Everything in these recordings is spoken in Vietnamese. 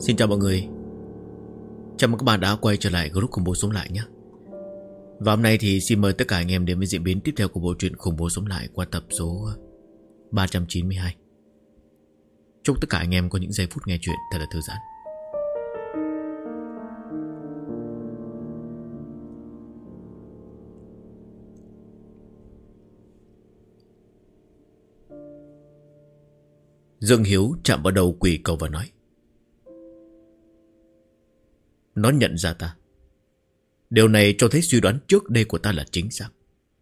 Xin chào mọi người. Chào mừng các bạn đã quay trở lại group khủng bố sống lại nhé. Và hôm nay thì xin mời tất cả anh em đến với diễn biến tiếp theo của bộ truyện khủng bố sống lại qua tập số 392. Chúc tất cả anh em có những giây phút nghe chuyện thật là thư giãn. Dương Hiếu chạm vào đầu quỷ cầu và nói: Nó nhận ra ta. Điều này cho thấy suy đoán trước đây của ta là chính xác.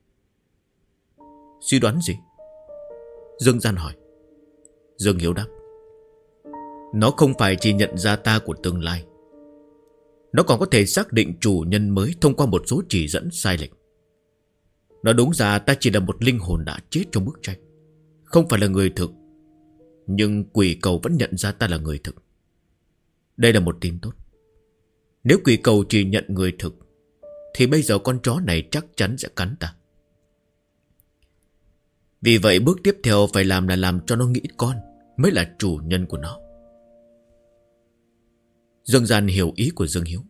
Suy đoán gì? Dương Gian hỏi. Dương Hiếu đáp: Nó không phải chỉ nhận ra ta của tương lai, nó còn có thể xác định chủ nhân mới thông qua một số chỉ dẫn sai lệch. Nói đúng ra ta chỉ là một linh hồn đã chết trong bức tranh, không phải là người thực. Nhưng quỷ cầu vẫn nhận ra ta là người thực. Đây là một tin tốt. Nếu quỷ cầu chỉ nhận người thực thì bây giờ con chó này chắc chắn sẽ cắn ta. Vì vậy bước tiếp theo phải làm là làm cho nó nghĩ con mới là chủ nhân của nó. Dương Gian hiểu ý của Dương Hiếu.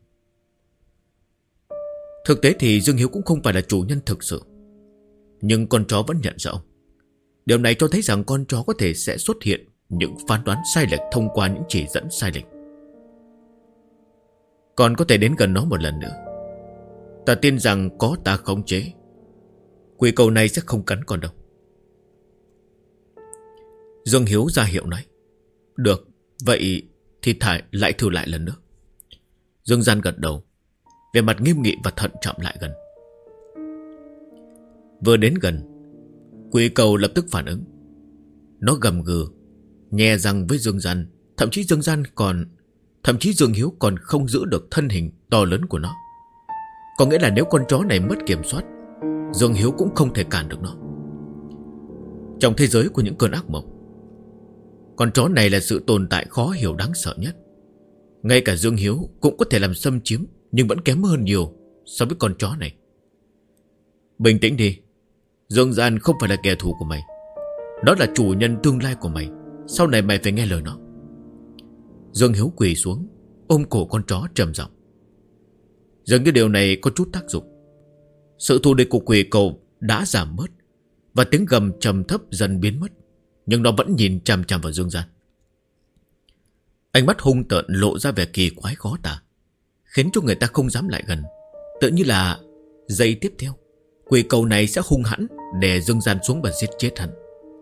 Thực tế thì Dương Hiếu cũng không phải là chủ nhân thực sự, nhưng con chó vẫn nhận ra ông. Điều này cho thấy rằng con chó có thể sẽ xuất hiện những phán đoán sai lệch thông qua những chỉ dẫn sai lệch. Còn có thể đến gần nó một lần nữa. Ta tin rằng có ta khống chế, quỷ cầu này sẽ không cắn con đâu. Dương Hiếu ra hiệu nói: Được, vậy thì lại thử lại lần nữa. Dương Gian gật đầu, vẻ mặt nghiêm nghị và thận trọng lại gần. Vừa đến gần, quỷ cầu lập tức phản ứng. Nó gầm gừ, nhe răng với Dương Gian. Thậm chí Dương Hiếu còn không giữ được thân hình to lớn của nó. Có nghĩa là nếu con chó này mất kiểm soát, Dương Hiếu cũng không thể cản được nó. Trong thế giới của những cơn ác mộng, con chó này là sự tồn tại khó hiểu đáng sợ nhất. Ngay cả Dương Hiếu cũng có thể làm xâm chiếm, nhưng vẫn kém hơn nhiều so với con chó này. Bình tĩnh đi. Dương Gian không phải là kẻ thù của mày. Đó là chủ nhân tương lai của mày. Sau này mày phải nghe lời nó. Dương Hiếu quỳ xuống, ôm cổ con chó trầm giọng. Dường như điều này có chút tác dụng. Sự thù địch của quỷ cầu đã giảm bớt, và tiếng gầm trầm thấp dần biến mất. Nhưng nó vẫn nhìn chằm chằm vào Dương Gian. Ánh mắt hung tợn lộ ra vẻ kỳ quái khó tả, khiến cho người ta không dám lại gần. Tự như là giây tiếp theo quỷ cầu này sẽ hung hãn đè Dương Gian xuống và giết chết hắn.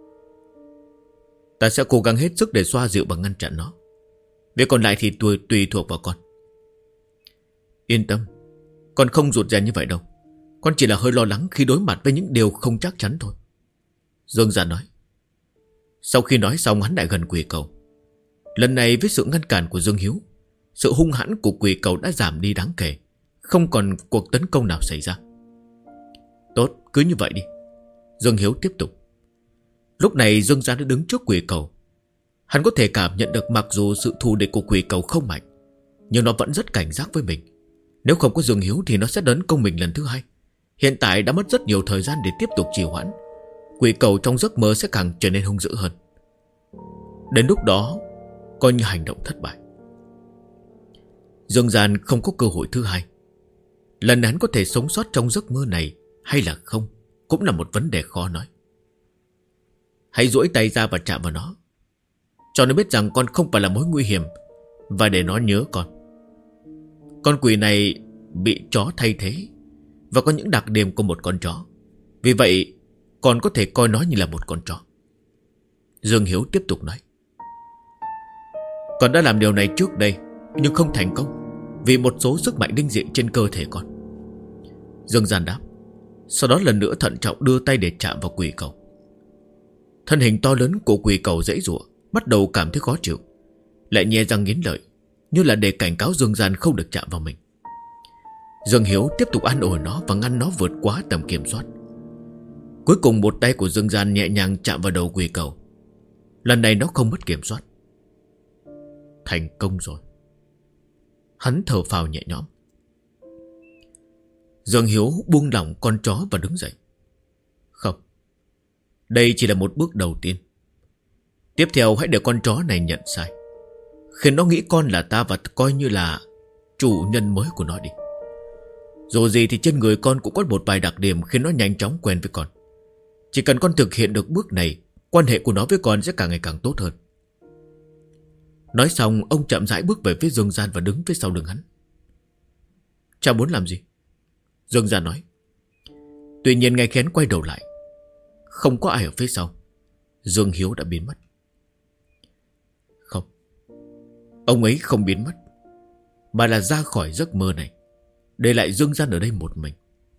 Ta sẽ cố gắng hết sức để xoa dịu và ngăn chặn nó. Việc còn lại thì tùy thuộc vào con. Yên tâm, con không rụt rè như vậy đâu. Con chỉ là hơi lo lắng khi đối mặt với những điều không chắc chắn thôi. Dương Gian nói. Sau khi nói xong, hắn lại gần quỷ cầu. Lần này với sự ngăn cản của Dương Hiếu, sự hung hãn của quỷ cầu đã giảm đi đáng kể. Không còn cuộc tấn công nào xảy ra. Tốt, cứ như vậy đi. Dương Hiếu tiếp tục. Lúc này Dương Gian đã đứng trước quỷ cầu. Hắn có thể cảm nhận được mặc dù sự thù địch của quỷ cầu không mạnh, nhưng nó vẫn rất cảnh giác với mình. Nếu không có Dương Hiếu thì nó sẽ tấn công mình lần thứ hai. Hiện tại đã mất rất nhiều thời gian để tiếp tục trì hoãn. Quỷ cầu trong giấc mơ sẽ càng trở nên hung dữ hơn. Đến lúc đó coi như hành động thất bại. Dương Gian không có cơ hội thứ hai. Lần hắn có thể sống sót trong giấc mơ này hay là không cũng là một vấn đề khó nói. Hãy duỗi tay ra và chạm vào nó, cho nó biết rằng con không phải là mối nguy hiểm, và để nó nhớ con. Con quỷ này bị chó thay thế và có những đặc điểm của một con chó. Vì vậy con có thể coi nó như là một con chó. Dương Hiếu tiếp tục nói. Con đã làm điều này trước đây, nhưng không thành công vì một số sức mạnh linh dị trên cơ thể con. Dương Gian đáp. Sau đó lần nữa thận trọng đưa tay để chạm vào quỷ cầu. Thân hình to lớn của quỷ cầu giãy giụa, bắt đầu cảm thấy khó chịu, lại nhe răng nghiến lợi, như là để cảnh cáo Dương Gian không được chạm vào mình. Dương Hiếu tiếp tục an ủi nó và ngăn nó vượt quá tầm kiểm soát. Cuối cùng một tay của Dương Gian nhẹ nhàng chạm vào đầu quỷ cầu. Lần này nó không mất kiểm soát. Thành công rồi. Hắn thở phào nhẹ nhõm. Dương Hiếu buông lỏng con chó và đứng dậy. Không, đây chỉ là một bước đầu tiên. Tiếp theo hãy để con chó này nhận sai. khiến nó nghĩ con là ta và coi như là chủ nhân mới của nó đi. Dù gì thì trên người con cũng có một vài đặc điểm khiến nó nhanh chóng quen với con. Chỉ cần con thực hiện được bước này, quan hệ của nó với con sẽ càng ngày càng tốt hơn. Nói xong, ông chậm rãi bước về phía Dương Gian và đứng phía sau lưng hắn. Cha muốn làm gì? Dương Gian nói. Tuy nhiên ngay khi hắn quay đầu lại, không có ai ở phía sau. Dương Hiếu đã biến mất. Không, ông ấy không biến mất, mà là ra khỏi giấc mơ này, để lại Dương Gian ở đây một mình.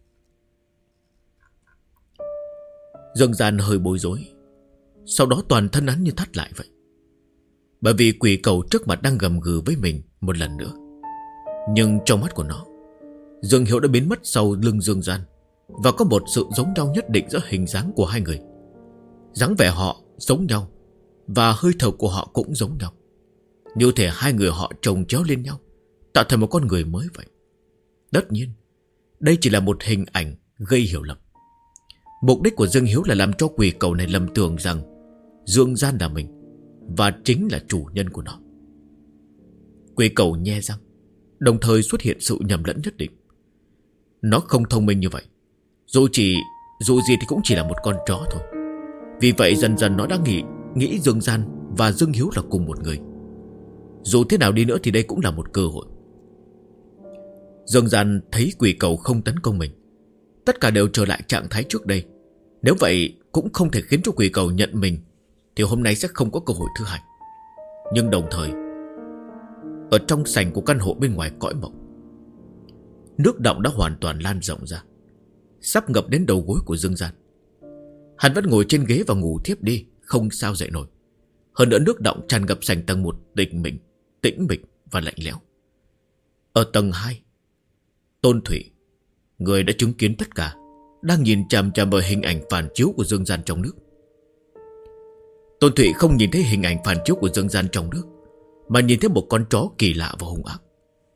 Dương Gian hơi bối rối. Sau đó toàn thân hắn như thắt lại vậy, bởi vì quỷ cầu trước mặt đang gầm gừ với mình một lần nữa. Nhưng trong mắt của nó, Dương Hiếu đã biến mất sau lưng Dương Gian, và có một sự giống nhau nhất định giữa hình dáng của hai người. Dáng vẻ họ giống nhau, và hơi thở của họ cũng giống nhau, như thể hai người họ chồng chéo lên nhau, tạo thành một con người mới vậy. Tất nhiên, đây chỉ là một hình ảnh gây hiểu lầm. Mục đích của Dương Hiếu là làm cho quỷ cầu này lầm tưởng rằng Dương Gian là mình, và chính là chủ nhân của nó. Quỷ cầu nhe răng, đồng thời xuất hiện sự nhầm lẫn nhất định. Nó không thông minh như vậy. Dù gì thì cũng chỉ là một con chó thôi. Vì vậy dần dần nó đã nghĩ Dương Gian và Dương Hiếu là cùng một người. Dù thế nào đi nữa thì đây cũng là một cơ hội. Dương Gian thấy quỷ cầu không tấn công mình, tất cả đều trở lại trạng thái trước đây. Nếu vậy cũng không thể khiến cho quỷ cầu nhận mình, thì hôm nay sẽ không có cơ hội thứ hai. Nhưng đồng thời, ở trong sảnh của căn hộ bên ngoài cõi mộng, nước đọng đã hoàn toàn lan rộng ra, sắp ngập đến đầu gối của Dương Gian. Hắn vẫn ngồi trên ghế và ngủ thiếp đi, không sao dậy nổi. Hơn nữa nước đọng tràn ngập sảnh tầng 1 tĩnh mịch và lạnh lẽo. Ở tầng 2, Tôn Thủy, người đã chứng kiến tất cả, đang nhìn chằm chằm vào hình ảnh phản chiếu của Dương Gian trong nước. Tôn Thủy không nhìn thấy hình ảnh phản chiếu của Dương Gian trong nước, mà nhìn thấy một con chó kỳ lạ và hung ác.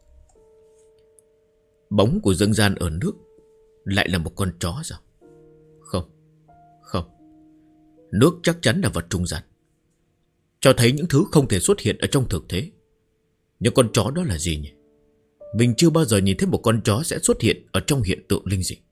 Bóng của Dương Gian ở nước lại là một con chó sao? Không, nước chắc chắn là vật trung gian, cho thấy những thứ không thể xuất hiện ở trong thực tế. Nhưng con chó đó là gì nhỉ? Mình chưa bao giờ nhìn thấy một con chó sẽ xuất hiện ở trong hiện tượng linh dị.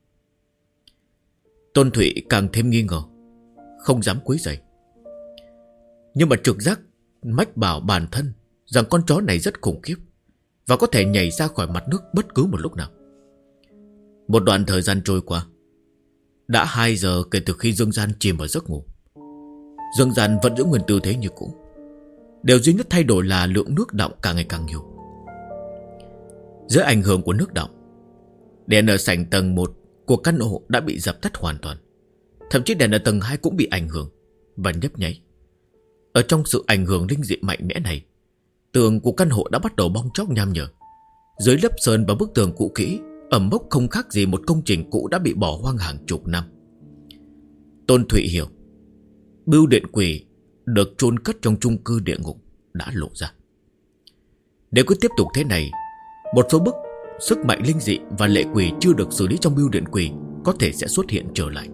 Tôn Thụy càng thêm nghi ngờ, không dám quấy rầy. Nhưng mà trực giác mách bảo bản thân rằng con chó này rất khủng khiếp, và có thể nhảy ra khỏi mặt nước bất cứ một lúc nào. Một đoạn thời gian trôi qua, đã 2 giờ kể từ khi Dương Gian chìm vào giấc ngủ. Dương Gian vẫn giữ nguyên tư thế như cũ. Điều duy nhất thay đổi là lượng nước đọng càng ngày càng nhiều. Dưới ảnh hưởng của nước đọng, đèn ở sảnh tầng 1 của căn hộ đã bị dập tắt hoàn toàn. Thậm chí đèn ở tầng 2 cũng bị ảnh hưởng và nhấp nháy. Ở trong sự ảnh hưởng linh dị mạnh mẽ này, tường của căn hộ đã bắt đầu bong tróc nham nhở. Dưới lớp sơn và bức tường cũ kỹ, ẩm mốc không khác gì một công trình cũ đã bị bỏ hoang hàng chục năm. Tôn Thụy hiểu, bưu điện quỷ được chôn cất trong chung cư địa ngục đã lộ ra. Nếu cứ tiếp tục thế này, một số bức sức mạnh linh dị và lệ quỷ chưa được xử lý trong bưu điện quỷ có thể sẽ xuất hiện trở lại.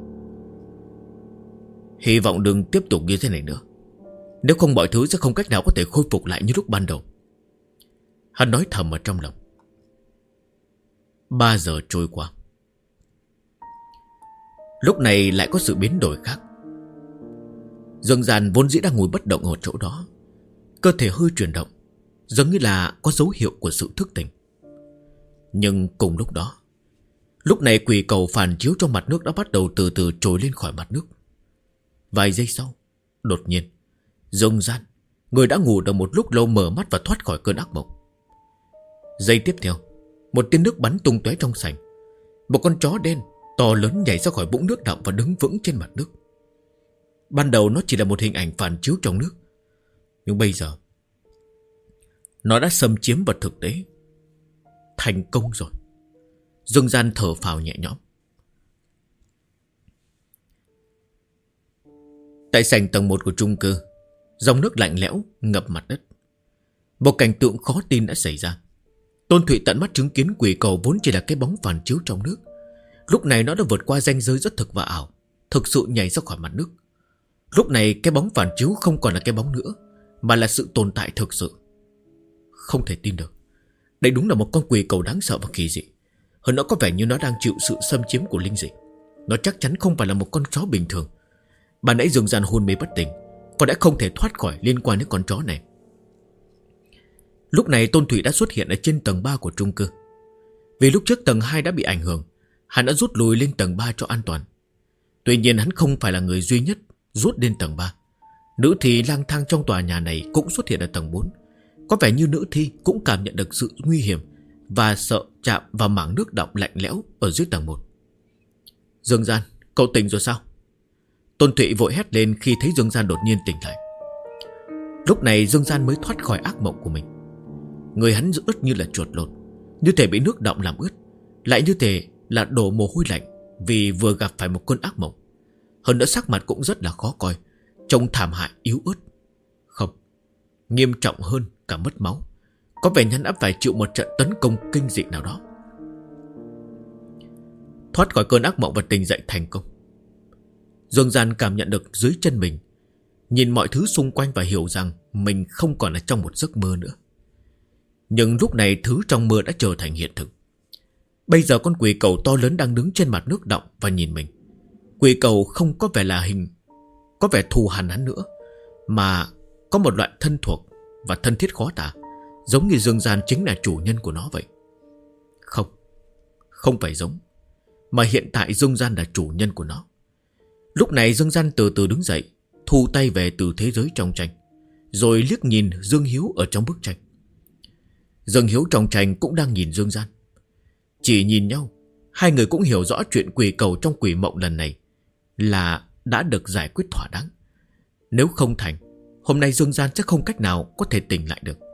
Hy vọng đừng tiếp tục như thế này nữa, nếu không mọi thứ sẽ không cách nào có thể khôi phục lại như lúc ban đầu. Hắn nói thầm ở trong lòng. 3 giờ trôi qua. Lúc này lại có sự biến đổi khác. Dương Gian vốn dĩ đang ngồi bất động ở chỗ đó, cơ thể hơi chuyển động, giống như là có dấu hiệu của sự thức tỉnh. Nhưng cùng lúc đó, lúc này quỷ cầu phản chiếu trong mặt nước đã bắt đầu từ từ trồi lên khỏi mặt nước. Vài giây sau, đột nhiên Dương Gian, người đã ngủ được một lúc lâu, mở mắt và thoát khỏi cơn ác mộng. Giây tiếp theo, một tia nước bắn tung tóe trong sảnh. Một con chó đen to lớn nhảy ra khỏi vũng nước đọng và đứng vững trên mặt nước. Ban đầu nó chỉ là một hình ảnh phản chiếu trong nước, nhưng bây giờ nó đã xâm chiếm vật thực tế. Thành công rồi. Dương Gian thở phào nhẹ nhõm. Tại sảnh tầng 1 của chung cư, dòng nước lạnh lẽo ngập mặt đất. Một cảnh tượng khó tin đã xảy ra. Tôn Thụy tận mắt chứng kiến quỷ cầu vốn chỉ là cái bóng phản chiếu trong nước, lúc này nó đã vượt qua ranh giới rất thực và ảo, thực sự nhảy ra khỏi mặt nước. Lúc này cái bóng phản chiếu không còn là cái bóng nữa, mà là sự tồn tại thực sự. Không thể tin được. Đây đúng là một con quỷ cầu đáng sợ và kỳ dị. Hơn nữa có vẻ như nó đang chịu sự xâm chiếm của linh dị. Nó chắc chắn không phải là một con chó bình thường. Ban nãy Dương Gian hôn mê bất tỉnh, có lẽ không thể thoát khỏi liên quan đến con chó này. Lúc này Tôn Thụy đã xuất hiện ở trên tầng 3 của chung cư. Vì lúc trước tầng 2 đã bị ảnh hưởng, hắn đã rút lui lên tầng 3 cho an toàn. Tuy nhiên hắn không phải là người duy nhất rút lên tầng 3. Nữ thi lang thang trong tòa nhà này cũng xuất hiện ở tầng 4. Có vẻ như nữ thi cũng cảm nhận được sự nguy hiểm và sợ chạm vào mảng nước đọng lạnh lẽo ở dưới tầng 1. Dương Gian, cậu tỉnh rồi sao? Tôn Thụy vội hét lên khi thấy Dương Gian đột nhiên tỉnh lại. Lúc này Dương Gian mới thoát khỏi ác mộng của mình. Người hắn ướt như là chuột lột, như thể bị nước đọng làm ướt, lại như thể là đổ mồ hôi lạnh vì vừa gặp phải một cơn ác mộng. Hơn nữa sắc mặt cũng rất là khó coi, trông thảm hại yếu ớt. Không, nghiêm trọng hơn cả mất máu. Có vẻ hắn đã phải chịu một trận tấn công kinh dị nào đó. Thoát khỏi cơn ác mộng và tỉnh dậy thành công, Dương Gian cảm nhận được dưới chân mình, nhìn mọi thứ xung quanh và hiểu rằng mình không còn là trong một giấc mơ nữa. Nhưng lúc này thứ trong mơ đã trở thành hiện thực. Bây giờ con quỷ cầu to lớn đang đứng trên mặt nước đọng và nhìn mình. Quỷ cầu không có vẻ là có vẻ thù hằn hắn nữa, mà có một loại thân thuộc và thân thiết khó tả, giống như Dương Gian chính là chủ nhân của nó vậy. Không phải giống, mà hiện tại Dương Gian là chủ nhân của nó. Lúc này Dương Gian từ từ đứng dậy, thu tay về từ thế giới trong tranh, rồi liếc nhìn Dương Hiếu ở trong bức tranh. Dương Hiếu trong tranh cũng đang nhìn Dương Gian. Chỉ nhìn nhau, hai người cũng hiểu rõ chuyện quỷ cầu trong quỷ mộng lần này là đã được giải quyết thỏa đáng. Nếu không thành, hôm nay Dương Gian chắc không cách nào có thể tỉnh lại được.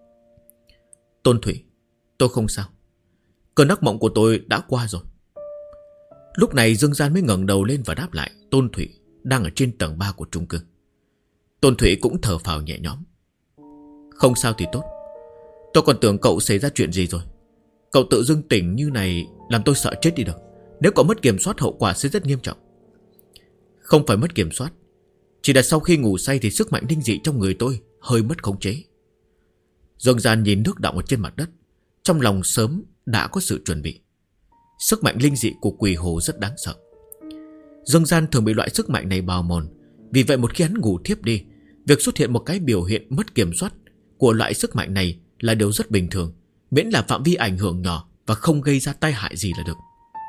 Tôn Thụy, tôi không sao. Cơn ác mộng của tôi đã qua rồi. Lúc này Dương Gian mới ngẩng đầu lên và đáp lại Tôn Thụy đang ở trên tầng 3 của chung cư. Tôn Thụy cũng thở phào nhẹ nhõm. Không sao thì tốt. Tôi còn tưởng cậu xảy ra chuyện gì rồi. Cậu tự dưng tỉnh như này làm tôi sợ chết đi được. Nếu cậu mất kiểm soát hậu quả sẽ rất nghiêm trọng. Không phải mất kiểm soát, chỉ là sau khi ngủ say thì sức mạnh linh dị trong người tôi hơi mất khống chế. Dương Gian nhìn nước đọng ở trên mặt đất, trong lòng sớm đã có sự chuẩn bị. Sức mạnh linh dị của quỷ hồ rất đáng sợ. Dương Gian thường bị loại sức mạnh này bào mòn. Vì vậy một khi hắn ngủ thiếp đi, việc xuất hiện một cái biểu hiện mất kiểm soát của loại sức mạnh này là điều rất bình thường, miễn là phạm vi ảnh hưởng nhỏ và không gây ra tai hại gì là được.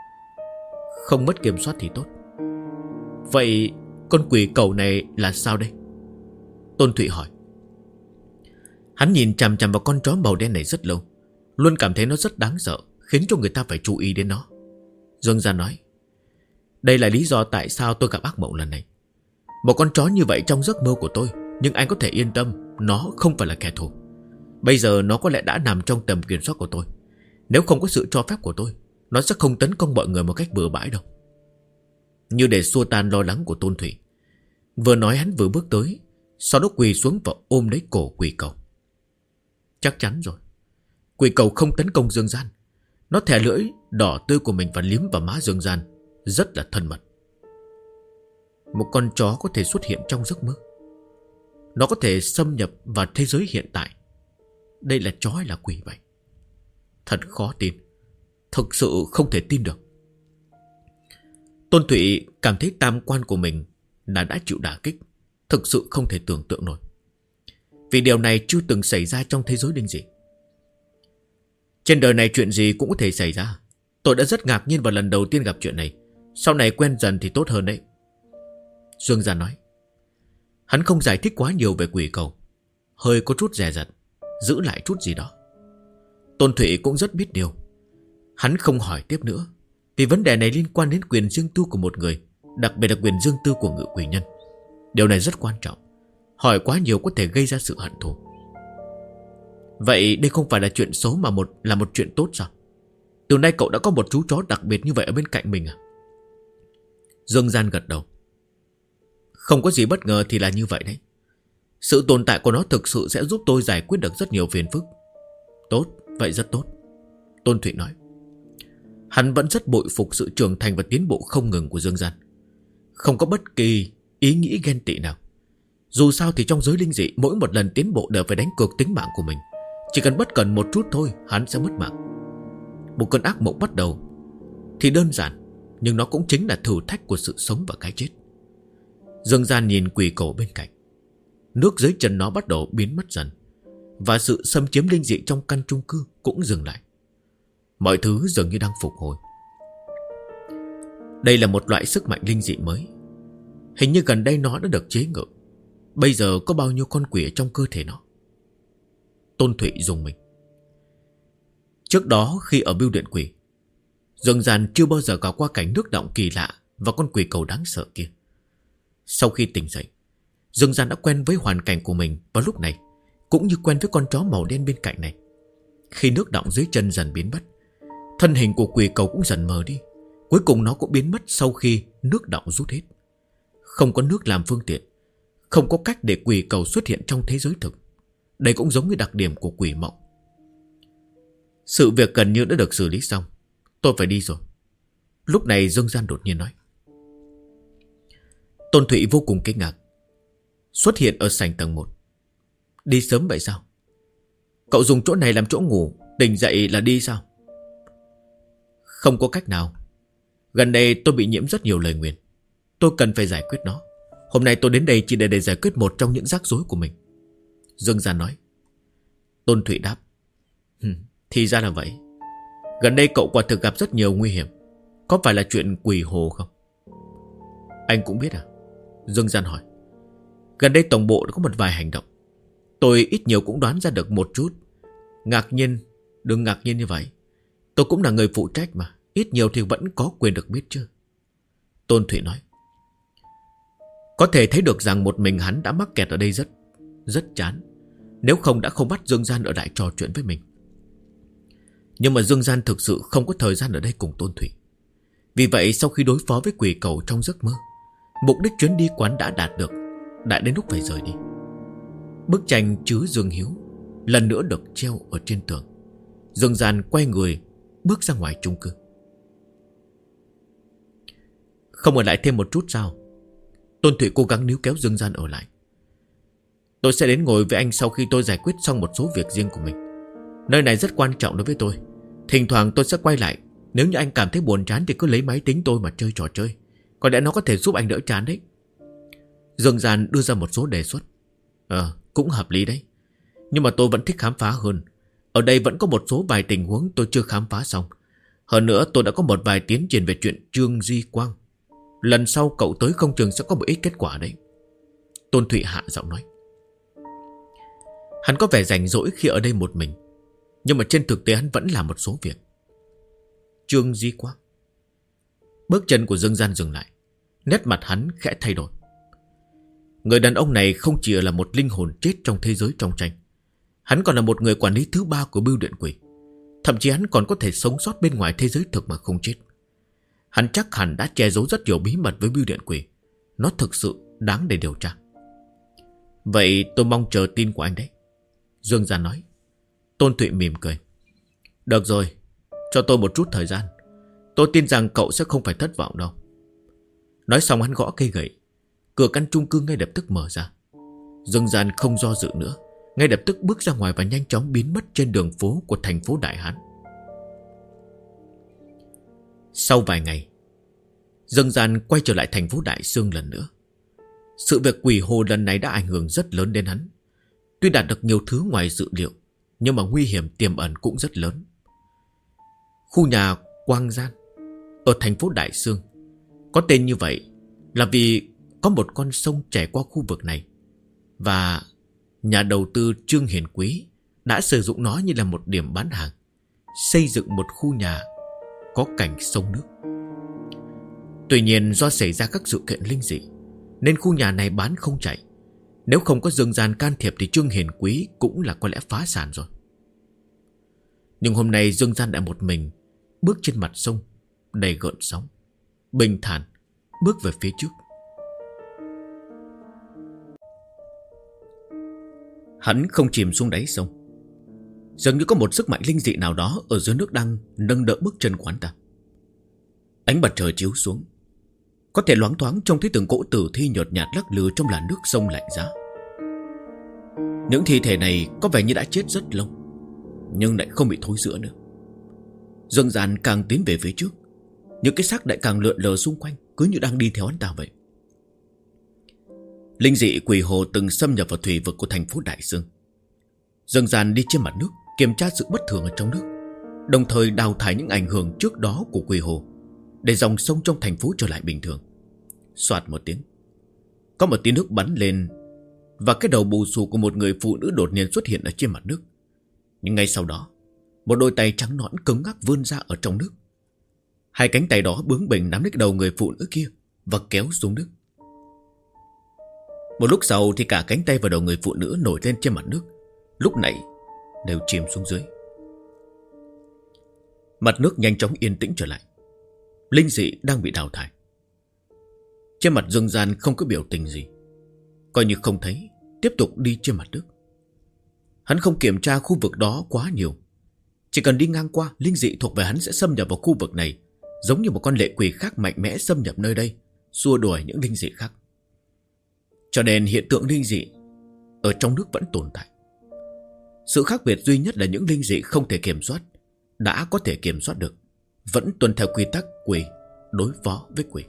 Không mất kiểm soát thì tốt. Vậy con quỷ cầu này là sao đây? Tôn Thụy hỏi. Hắn nhìn chằm chằm vào con chó màu đen này rất lâu, luôn cảm thấy nó rất đáng sợ, khiến cho người ta phải chú ý đến nó. Dương Gian nói, đây là lý do tại sao tôi gặp ác mộng lần này. Một con chó như vậy trong giấc mơ của tôi, nhưng anh có thể yên tâm, nó không phải là kẻ thù. Bây giờ nó có lẽ đã nằm trong tầm kiểm soát của tôi. Nếu không có sự cho phép của tôi, nó sẽ không tấn công mọi người một cách bừa bãi đâu. Như để xua tan lo lắng của Tôn Thụy, vừa nói hắn vừa bước tới, sau đó quỳ xuống và ôm lấy cổ quỷ cầu. Chắc chắn rồi, quỷ cầu không tấn công Dương Gian. Nó thè lưỡi đỏ tươi của mình và liếm vào má Dương Gian, rất là thân mật. Một con chó có thể xuất hiện trong giấc mơ. Nó có thể xâm nhập vào thế giới hiện tại. Đây là chó hay là quỷ vậy? Thật khó tin. Thực sự không thể tin được. Tôn Thụy cảm thấy tam quan của mình đã chịu đả kích. Thực sự không thể tưởng tượng nổi. Vì điều này chưa từng xảy ra trong thế giới linh dị. Trên đời này chuyện gì cũng có thể xảy ra. Tôi đã rất ngạc nhiên vào lần đầu tiên gặp chuyện này. Sau này quen dần thì tốt hơn đấy. Dương Gian nói. Hắn không giải thích quá nhiều về quỷ cầu, hơi có chút dè dặt, giữ lại chút gì đó. Tôn Thụy cũng rất biết điều. Hắn không hỏi tiếp nữa, vì vấn đề này liên quan đến quyền riêng tư của một người, đặc biệt là quyền riêng tư của ngự quỷ nhân. Điều này rất quan trọng. Hỏi quá nhiều có thể gây ra sự hận thù. Vậy đây không phải là chuyện xấu mà là một chuyện tốt sao? Từ nay cậu đã có một chú chó đặc biệt như vậy ở bên cạnh mình à? Dương Gian gật đầu. Không có gì bất ngờ thì là như vậy đấy. Sự tồn tại của nó thực sự sẽ giúp tôi giải quyết được rất nhiều phiền phức. Tốt, vậy rất tốt, Tôn Thụy nói. Hắn vẫn rất bội phục sự trưởng thành và tiến bộ không ngừng của Dương Gian. Không có bất kỳ ý nghĩ ghen tị nào. Dù sao thì trong giới linh dị, mỗi một lần tiến bộ đều phải đánh cược tính mạng của mình. Chỉ cần bất cẩn một chút thôi hắn sẽ mất mạng. Một cơn ác mộng bắt đầu thì đơn giản, nhưng nó cũng chính là thử thách của sự sống và cái chết. Dương Gian nhìn quỷ cầu bên cạnh. Nước dưới chân nó bắt đầu biến mất dần, và sự xâm chiếm linh dị trong căn chung cư cũng dừng lại. Mọi thứ dường như đang phục hồi. Đây là một loại sức mạnh linh dị mới. Hình như gần đây nó đã được chế ngự. Bây giờ có bao nhiêu con quỷ ở trong cơ thể nó? Tôn Thụy dùng mình. Trước đó khi ở bưu điện quỷ, Dương Gian chưa bao giờ gặp qua cảnh nước động kỳ lạ và con quỷ cầu đáng sợ kia. Sau khi tỉnh dậy, Dương Gian đã quen với hoàn cảnh của mình vào lúc này, cũng như quen với con chó màu đen bên cạnh này. Khi nước đọng dưới chân dần biến mất, thân hình của quỷ cầu cũng dần mờ đi. Cuối cùng nó cũng biến mất sau khi nước đọng rút hết. Không có nước làm phương tiện, không có cách để quỷ cầu xuất hiện trong thế giới thực. Đây cũng giống như đặc điểm của quỷ mộng. Sự việc gần như đã được xử lý xong. Tôi phải đi rồi. Lúc này Dương Gian đột nhiên nói. Tôn Thụy vô cùng kinh ngạc. Xuất hiện ở sảnh tầng 1. Đi sớm vậy sao? Cậu dùng chỗ này làm chỗ ngủ, tỉnh dậy là đi sao? Không có cách nào. Gần đây tôi bị nhiễm rất nhiều lời nguyền. Tôi cần phải giải quyết nó. Hôm nay tôi đến đây chỉ để giải quyết một trong những rắc rối của mình. Dương Gian nói. Tôn Thụy đáp. Thì ra là vậy. Gần đây cậu quả thực gặp rất nhiều nguy hiểm. Có phải là chuyện quỷ hồ không? Anh cũng biết à? Dương Gian hỏi. Gần đây tổng bộ đã có một vài hành động. Tôi ít nhiều cũng đoán ra được một chút. Ngạc nhiên, đừng ngạc nhiên như vậy. Tôi cũng là người phụ trách mà. Ít nhiều thì vẫn có quyền được biết chứ. Tôn Thụy nói. Có thể thấy được rằng một mình hắn đã mắc kẹt ở đây rất chán. Nếu không đã không bắt Dương Gian ở lại trò chuyện với mình. Nhưng mà Dương Gian thực sự không có thời gian ở đây cùng Tôn Thụy. Vì vậy sau khi đối phó với quỷ cầu trong giấc mơ, mục đích chuyến đi quán đã đạt được. Đã đến lúc phải rời đi. Bức tranh chứa Dương Hiếu lần nữa được treo ở trên tường. Dương Gian quay người bước ra ngoài chung cư. Không ở lại thêm một chút sao? Tôn Thụy cố gắng níu kéo Dương Gian ở lại. Tôi sẽ đến ngồi với anh sau khi tôi giải quyết xong một số việc riêng của mình. Nơi này rất quan trọng đối với tôi. Thỉnh thoảng tôi sẽ quay lại. Nếu như anh cảm thấy buồn chán thì cứ lấy máy tính tôi mà chơi trò chơi. Có lẽ nó có thể giúp anh đỡ chán đấy. Dương Gian đưa ra một số đề xuất. Cũng hợp lý đấy. Nhưng mà tôi vẫn thích khám phá hơn. Ở đây vẫn có một số vài tình huống tôi chưa khám phá xong. Hơn nữa tôi đã có một vài tiến triển về chuyện Trương Di Quang. Lần sau cậu tới không chừng sẽ có một ít kết quả đấy. Tôn Thụy hạ giọng nói. Hắn có vẻ rảnh rỗi khi ở đây một mình. Nhưng mà trên thực tế hắn vẫn làm một số việc. Trương Di Quang. Bước chân của Dương Gian dừng lại. Nét mặt hắn khẽ thay đổi. Người đàn ông này không chỉ là một linh hồn chết trong thế giới trong tranh. Hắn còn là một người quản lý thứ 3 của bưu điện quỷ. Thậm chí hắn còn có thể sống sót bên ngoài thế giới thực mà không chết. Hắn chắc hẳn đã che giấu rất nhiều bí mật với bưu điện quỷ. Nó thực sự đáng để điều tra. Vậy tôi mong chờ tin của anh đấy. Dương Gian nói. Tôn Thụy mỉm cười. Được rồi, cho tôi một chút thời gian. Tôi tin rằng cậu sẽ không phải thất vọng đâu. Nói xong hắn gõ cây gậy. Cửa căn chung cư ngay lập tức mở ra. Dương Gian không do dự nữa, ngay lập tức bước ra ngoài và nhanh chóng biến mất trên đường phố của thành phố Đại Hán. Sau vài ngày, Dương Gian quay trở lại thành phố Đại Sương lần nữa. Sự việc quỷ hồ lần này đã ảnh hưởng rất lớn đến hắn. Tuy đạt được nhiều thứ ngoài dự liệu, nhưng mà nguy hiểm tiềm ẩn cũng rất lớn. Khu nhà Quang Gian ở thành phố Đại Sương có tên như vậy là vì có một con sông chảy qua khu vực này. Và nhà đầu tư Trương Hiền Quý đã sử dụng nó như là một điểm bán hàng, xây dựng một khu nhà có cảnh sông nước. Tuy nhiên do xảy ra các sự kiện linh dị nên khu nhà này bán không chạy. Nếu không có Dương Gian can thiệp thì Trương Hiền Quý cũng là có lẽ phá sản rồi. Nhưng hôm nay Dương Gian đã một mình bước trên mặt sông đầy gợn sóng, bình thản bước về phía trước. Hắn không chìm xuống đáy sông. Dường như có một sức mạnh linh dị nào đó ở dưới nước đang nâng đỡ bước chân của hắn ta. Ánh mặt trời chiếu xuống, có thể loáng thoáng trông thấy từng cỗ tử thi nhợt nhạt lắc lư trong làn nước sông lạnh giá. Những thi thể này có vẻ như đã chết rất lâu. nhưng lại không bị thối rữa nữa. Dương Gian càng tiến về phía trước, những cái xác lại càng lượn lờ xung quanh, cứ như đang đi theo hắn ta vậy. Linh dị quỷ hồ từng xâm nhập vào thủy vực của thành phố Đại Dương. Dương Gian đi trên mặt nước, kiểm tra sự bất thường ở trong nước, đồng thời đào thải những ảnh hưởng trước đó của quỷ hồ, để dòng sông trong thành phố trở lại bình thường. Soạt một tiếng, có một tia nước bắn lên, và cái đầu bù xù của một người phụ nữ đột nhiên xuất hiện ở trên mặt nước. Nhưng ngay sau đó, một đôi tay trắng nõn cứng ngắc vươn ra ở trong nước. Hai cánh tay đó bướng bỉnh nắm lấy đầu người phụ nữ kia và kéo xuống nước. Một lúc sau thì cả cánh tay và đầu người phụ nữ nổi lên trên mặt nước, lúc nãy đều chìm xuống dưới. Mặt nước nhanh chóng yên tĩnh trở lại. Linh dị đang bị đào thải. Trên mặt Dương Gian không có biểu tình gì, coi như không thấy, tiếp tục đi trên mặt nước. Hắn không kiểm tra khu vực đó quá nhiều. Chỉ cần đi ngang qua, linh dị thuộc về hắn sẽ xâm nhập vào khu vực này, giống như một con lệ quỷ khác mạnh mẽ xâm nhập nơi đây, xua đuổi những linh dị khác. Cho nên hiện tượng linh dị ở trong nước vẫn tồn tại. Sự khác biệt duy nhất là những linh dị không thể kiểm soát đã có thể kiểm soát được, vẫn tuân theo quy tắc quỷ đối phó với quỷ.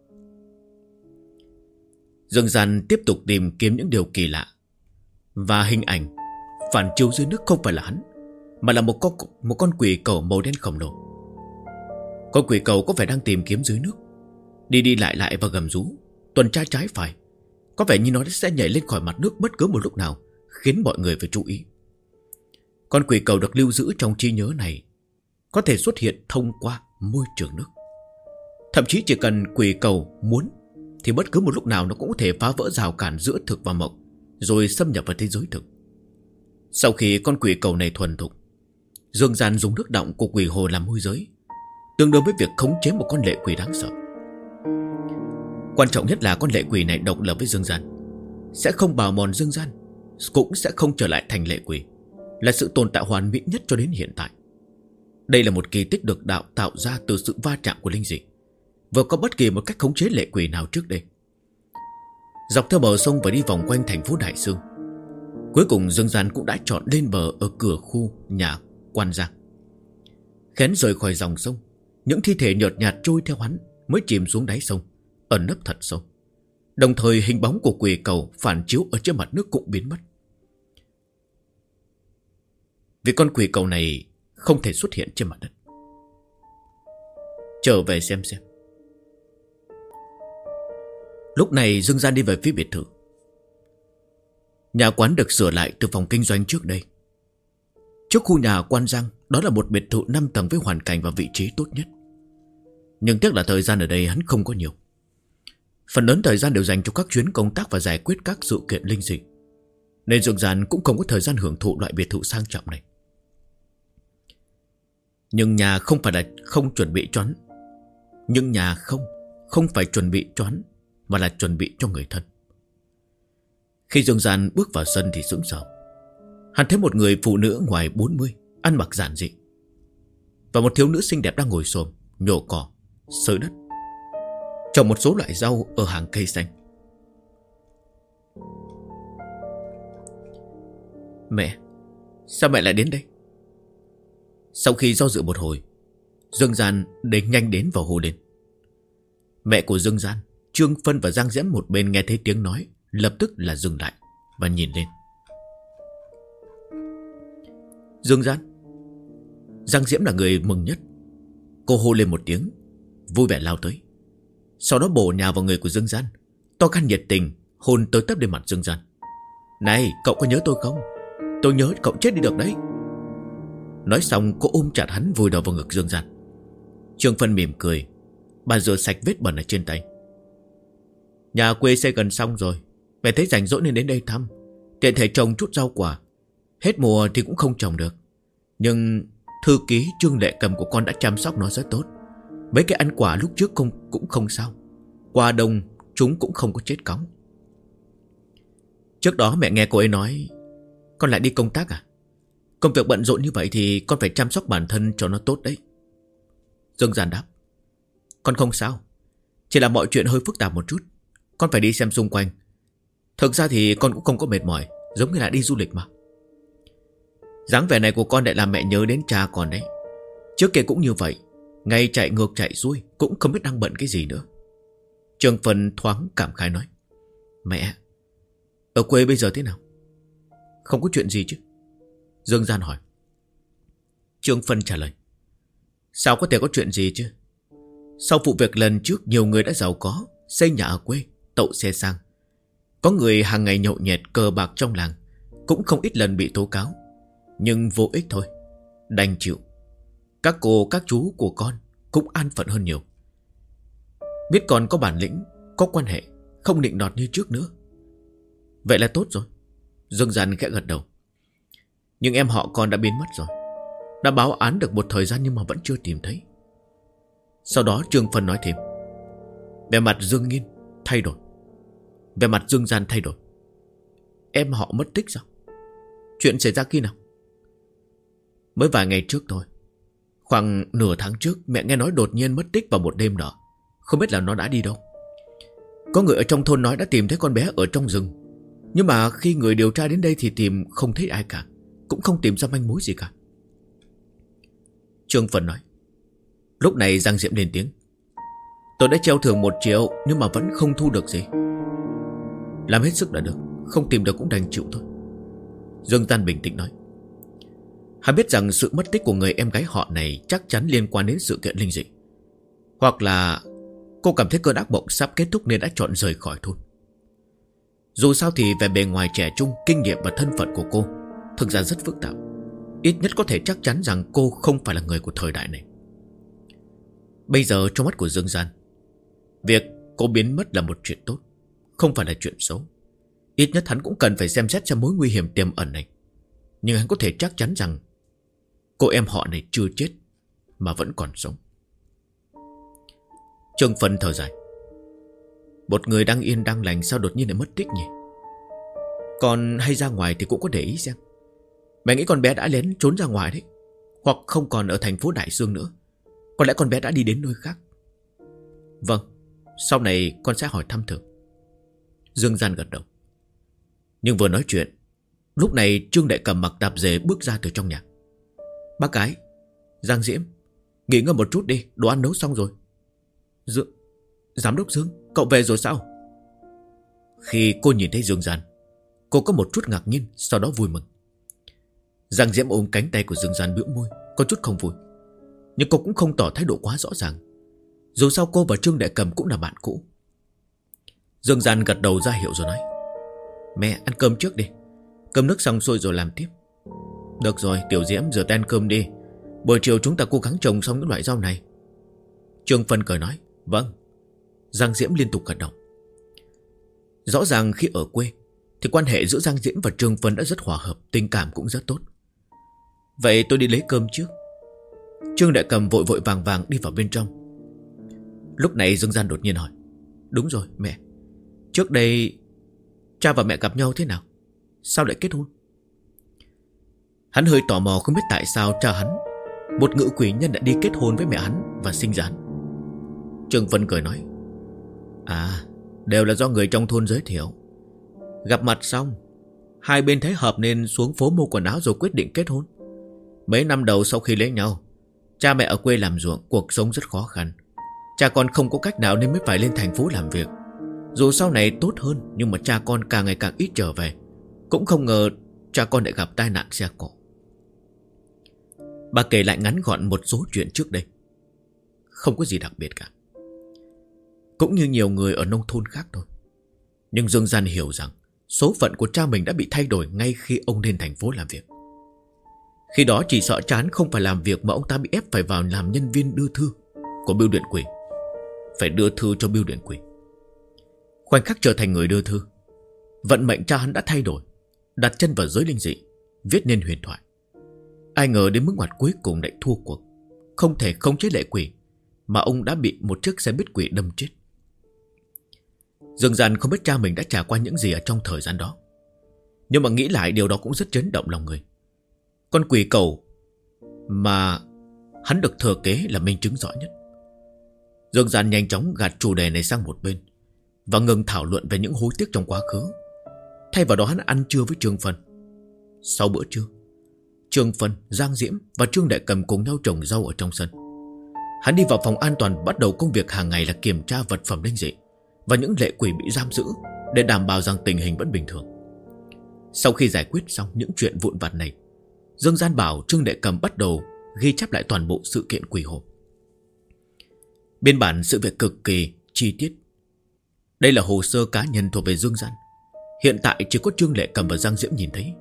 Dương Gian tiếp tục tìm kiếm những điều kỳ lạ, và hình ảnh phản chiếu dưới nước không phải là hắn, mà là một con quỷ cẩu màu đen khổng lồ. Con quỷ cẩu có vẻ đang tìm kiếm dưới nước, đi đi lại lại và gầm rú, tuần tra trái phải. Có vẻ như nó sẽ nhảy lên khỏi mặt nước bất cứ một lúc nào, khiến mọi người phải chú ý. Con quỷ cẩu được lưu giữ trong trí nhớ này có thể xuất hiện thông qua môi trường nước. Thậm chí chỉ cần quỷ cẩu muốn thì bất cứ một lúc nào nó cũng có thể phá vỡ rào cản giữa thực và mộng, rồi xâm nhập vào thế giới thực. Sau khi con quỷ cẩu này thuần thục, Dương Gian dùng nước đọng của quỷ hồ làm môi giới, tương đương với việc khống chế một con lệ quỷ đáng sợ. Quan trọng nhất là con lệ quỷ này độc lập với Dương Gian, sẽ không bào mòn Dương Gian, cũng sẽ không trở lại thành lệ quỷ, là sự tồn tại hoàn mỹ nhất cho đến hiện tại. Đây là một kỳ tích được đạo tạo ra từ sự va chạm của linh dị, vừa có bất kỳ một cách khống chế lệ quỷ nào trước đây. Dọc theo bờ sông và đi vòng quanh thành phố Đại Dương, cuối cùng Dương Gian cũng đã chọn lên bờ ở cửa khu nhà Quan Giang. Khén rời khỏi dòng sông, những thi thể nhợt nhạt trôi theo hắn mới chìm xuống đáy sông, ẩn nấp thật sâu. Đồng thời hình bóng của quỷ cẩu phản chiếu ở trên mặt nước cũng biến mất. Vì con quỷ cẩu này không thể xuất hiện trên mặt đất. Trở về xem. Lúc này Dương Gian đi về phía biệt thự. Nhà quán được sửa lại từ phòng kinh doanh trước đây. Trước khu nhà Quan Giang, đó là một biệt thự 5 tầng với hoàn cảnh và vị trí tốt nhất. Nhưng tiếc là thời gian ở đây hắn không có nhiều. Phần lớn thời gian đều dành cho các chuyến công tác và giải quyết các sự kiện linh dị, nên Dương Gian cũng không có thời gian hưởng thụ loại biệt thự sang trọng này. Nhưng nhà không phải là không chuẩn bị choán. Nhưng nhà không phải chuẩn bị choán, mà là chuẩn bị cho người thân. Khi Dương Gian bước vào sân thì sững sờ. Hắn thấy một người phụ nữ ngoài 40, ăn mặc giản dị, và một thiếu nữ xinh đẹp đang ngồi xổm nhổ cỏ, xới đất, trồng một số loại rau ở hàng cây xanh. Mẹ, sao mẹ lại đến đây? Sau khi do dự một hồi, Dương Gian đến nhanh đến và hô lên. Mẹ của Dương Gian, Trương Phân và Giang Diễm một bên nghe thấy tiếng nói, lập tức là dừng lại và nhìn lên. Dương Gian. Giang Diễm là người mừng nhất. Cô hô lên một tiếng, vui vẻ lao tới. Sau đó bổ nhào vào người của Dương Gian, to gan nhiệt tình hôn tới tấp lên mặt Dương Gian. Này, cậu có nhớ tôi không? Tôi nhớ cậu chết đi được đấy. Nói xong cô ôm chặt hắn vùi đầu vào ngực Dương Gian. Trương Phân mỉm cười, bà rửa sạch vết bẩn ở trên tay. Nhà quê xây gần xong rồi, mẹ thấy rảnh rỗi nên đến đây thăm, tiện thể trồng chút rau quả. Hết mùa thì cũng không trồng được, nhưng thư ký Trương Lệ Cầm của con đã chăm sóc nó rất tốt. Mấy cái ăn quả lúc trước cũng không sao, qua đông chúng cũng không có chết cóng. Trước đó mẹ nghe cô ấy nói con lại đi công tác à? Công việc bận rộn như vậy thì con phải chăm sóc bản thân cho nó tốt đấy. Dương Gian đáp. Con không sao, chỉ là mọi chuyện hơi phức tạp một chút, con phải đi xem xung quanh. Thực ra thì con cũng không có mệt mỏi, giống như là đi du lịch mà. Dáng vẻ này của con lại làm mẹ nhớ đến cha con đấy. Trước kia cũng như vậy, ngày chạy ngược chạy xuôi, cũng không biết đang bận cái gì nữa. Trương Phân thoáng cảm khái nói: Mẹ, ở quê bây giờ thế nào? Không có chuyện gì chứ? Dương Gian hỏi. Trương Phân trả lời: Sao có thể có chuyện gì chứ? Sau vụ việc lần trước, nhiều người đã giàu có, xây nhà ở quê, tậu xe sang. Có người hàng ngày nhậu nhẹt cờ bạc trong làng, cũng không ít lần bị tố cáo. Nhưng vô ích thôi, đành chịu. Các cô các chú của con cũng an phận hơn nhiều. Biết con có bản lĩnh, có quan hệ, không định nọt như trước nữa. Vậy là tốt rồi. Dương Gian khẽ gật đầu. Nhưng em họ con đã biến mất rồi. Đã báo án được một thời gian nhưng mà vẫn chưa tìm thấy. Sau đó Trương Phân nói thêm: Vẻ mặt Dương Nghiên thay đổi, vẻ mặt Dương Gian thay đổi. Em họ mất tích sao? Chuyện xảy ra khi nào? Mới vài ngày trước thôi. Khoảng nửa tháng trước, mẹ nghe nói đột nhiên mất tích vào một đêm nọ. Không biết là nó đã đi đâu. Có người ở trong thôn nói đã tìm thấy con bé ở trong rừng. Nhưng mà khi người điều tra đến đây thì tìm không thấy ai cả, cũng không tìm ra manh mối gì cả. Trương Phân nói. Lúc này Giang Diễm lên tiếng: Tôi đã treo thưởng 1 triệu nhưng mà vẫn không thu được gì. Làm hết sức đã được, không tìm được cũng đành chịu thôi. Dương Gian bình tĩnh nói. Hắn biết rằng sự mất tích của người em gái họ này chắc chắn liên quan đến sự kiện linh dị. Hoặc là cô cảm thấy cơn ác mộng sắp kết thúc nên đã chọn rời khỏi thôn. Dù sao thì về bề ngoài trẻ trung, kinh nghiệm và thân phận của cô thực ra rất phức tạp. Ít nhất có thể chắc chắn rằng cô không phải là người của thời đại này. Bây giờ trong mắt của Dương Gian, việc cô biến mất là một chuyện tốt, không phải là chuyện xấu. Ít nhất hắn cũng cần phải xem xét ra mối nguy hiểm tiềm ẩn này. Nhưng hắn có thể chắc chắn rằng cô em họ này chưa chết mà vẫn còn sống. Trương Phân thở dài. Một người đang yên đang lành sao đột nhiên lại mất tích nhỉ? Còn hay ra ngoài thì cũng có để ý xem. Mẹ nghĩ con bé đã lén trốn ra ngoài đấy, hoặc không còn ở thành phố Đại Sương nữa. Có lẽ con bé đã đi đến nơi khác. Vâng, sau này con sẽ hỏi thăm thử. Dương Gian gật đầu. Nhưng vừa nói chuyện, lúc này Trương Đại Cầm mặc tạp dề bước ra từ trong nhà. Bác gái, Giang Diễm, nghỉ ngơi một chút đi, đồ ăn nấu xong rồi. Giám đốc Dương, cậu về rồi sao? Khi cô nhìn thấy Dương Gian, cô có một chút ngạc nhiên, sau đó vui mừng. Giang Diễm ôm cánh tay của Dương Gian bĩu môi, có chút không vui. Nhưng cô cũng không tỏ thái độ quá rõ ràng. Dù sao cô và Trương Đại Cầm cũng là bạn cũ. Dương Gian gật đầu ra hiệu rồi nói: Mẹ ăn cơm trước đi, cơm nước xong xuôi rồi làm tiếp. Được rồi, Tiểu Diễm rửa tay ăn cơm đi. Buổi chiều chúng ta cố gắng trồng xong những loại rau này. Trương Phân cười nói: Vâng. Giang Diễm liên tục gật đầu. Rõ ràng khi ở quê thì quan hệ giữa Giang Diễm và Trương Phân đã rất hòa hợp, tình cảm cũng rất tốt. Vậy tôi đi lấy cơm trước. Trương Đại Cầm vội vội vàng vàng đi vào bên trong. Lúc này Dương Gian đột nhiên hỏi: Đúng rồi mẹ, trước đây cha và mẹ gặp nhau thế nào? Sao lại kết hôn? Hắn hơi tò mò không biết tại sao cha hắn, một ngự quỷ nhân, đã đi kết hôn với mẹ hắn và sinh ra hắn. Trương Phân cười nói: Đều là do người trong thôn giới thiệu. Gặp mặt xong, hai bên thấy hợp nên xuống phố mua quần áo rồi quyết định kết hôn. Mấy năm đầu sau khi lấy nhau, cha mẹ ở quê làm ruộng, cuộc sống rất khó khăn. Cha con không có cách nào nên mới phải lên thành phố làm việc. Dù sau này tốt hơn, nhưng mà cha con càng ngày càng ít trở về. Cũng không ngờ cha con lại gặp tai nạn xe cộ. Bà kể lại ngắn gọn một số chuyện trước đây. Không có gì đặc biệt cả, cũng như nhiều người ở nông thôn khác thôi. Nhưng Dương Gian hiểu rằng số phận của cha mình đã bị thay đổi ngay khi ông lên thành phố làm việc. Khi đó chỉ sợ cha hắn không phải làm việc mà ông ta bị ép phải vào làm nhân viên đưa thư của bưu điện quỷ. Phải đưa thư cho bưu điện quỷ. Khoảnh khắc trở thành người đưa thư, vận mệnh cha hắn đã thay đổi, đặt chân vào giới linh dị, viết nên huyền thoại. Ai ngờ đến bước ngoặt cuối cùng lại thua cuộc, không thể khống chế lệ quỷ, mà ông đã bị một chiếc xe buýt quỷ đâm chết. Dương Gian không biết cha mình đã trải qua những gì ở trong thời gian đó, nhưng mà nghĩ lại điều đó cũng rất chấn động lòng người. Con quỷ cầu mà hắn được thừa kế là minh chứng rõ nhất. Dương Gian nhanh chóng gạt chủ đề này sang một bên và ngừng thảo luận về những hối tiếc trong quá khứ. Thay vào đó hắn ăn trưa với Trương Phân. Sau bữa trưa, Trương Phân, Giang Diễm và Trương Đại Cầm cùng nhau trồng rau ở trong sân. Hắn đi vào phòng an toàn, bắt đầu công việc hàng ngày là kiểm tra vật phẩm linh dị và những lệ quỷ bị giam giữ, để đảm bảo rằng tình hình vẫn bình thường. Sau khi giải quyết xong những chuyện vụn vặt này, Dương Gian bảo Trương Đại Cầm bắt đầu ghi chép lại toàn bộ sự kiện quỷ hồ. Biên bản sự việc cực kỳ chi tiết. Đây là hồ sơ cá nhân thuộc về Dương Gian. Hiện tại chỉ có Trương Đại Cầm và Giang Diễm nhìn thấy.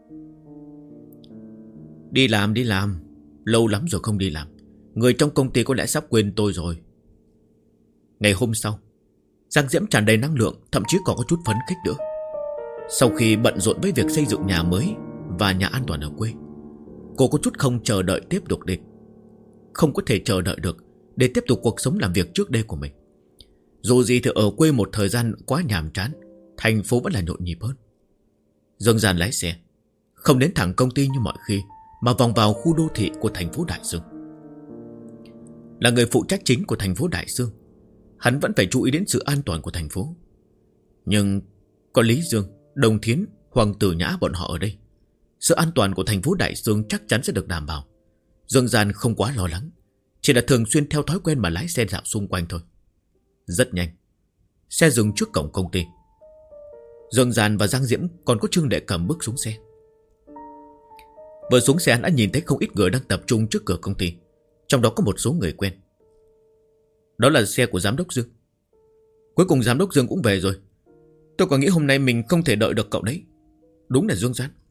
Đi làm, lâu lắm rồi không đi làm. Người trong công ty có lẽ sắp quên tôi rồi. Ngày hôm sau, Giang Diễm tràn đầy năng lượng, thậm chí còn có chút phấn khích nữa. Sau khi bận rộn với việc xây dựng nhà mới và nhà an toàn ở quê, cô có chút không chờ đợi tiếp tục đi. Không có thể chờ đợi được để tiếp tục cuộc sống làm việc trước đây của mình. Dù gì thì ở quê một thời gian quá nhàm chán, thành phố vẫn là nhộn nhịp hơn. Dương Gian lái xe, không đến thẳng công ty như mọi khi, mà vòng vào khu đô thị của thành phố Đại Dương. Là người phụ trách chính của thành phố Đại Dương, hắn vẫn phải chú ý đến sự an toàn của thành phố. Nhưng có Lý Dương, Đồng Thiến, Hoàng Tử Nhã bọn họ ở đây, sự an toàn của thành phố Đại Dương chắc chắn sẽ được đảm bảo. Dương Gian không quá lo lắng, chỉ là thường xuyên theo thói quen mà lái xe dạo xung quanh thôi. Rất nhanh, xe dừng trước cổng công ty. Dương Gian và Giang Diễm còn có Trương Đại Cầm bước xuống xe. Vừa xuống xe hắn đã nhìn thấy không ít người đang tập trung trước cửa công ty, trong đó có một số người quen. Đó là xe của giám đốc Dương. Cuối cùng giám đốc Dương cũng về rồi. Tôi còn nghĩ hôm nay mình không thể đợi được cậu đấy. Đúng là Dương Gian.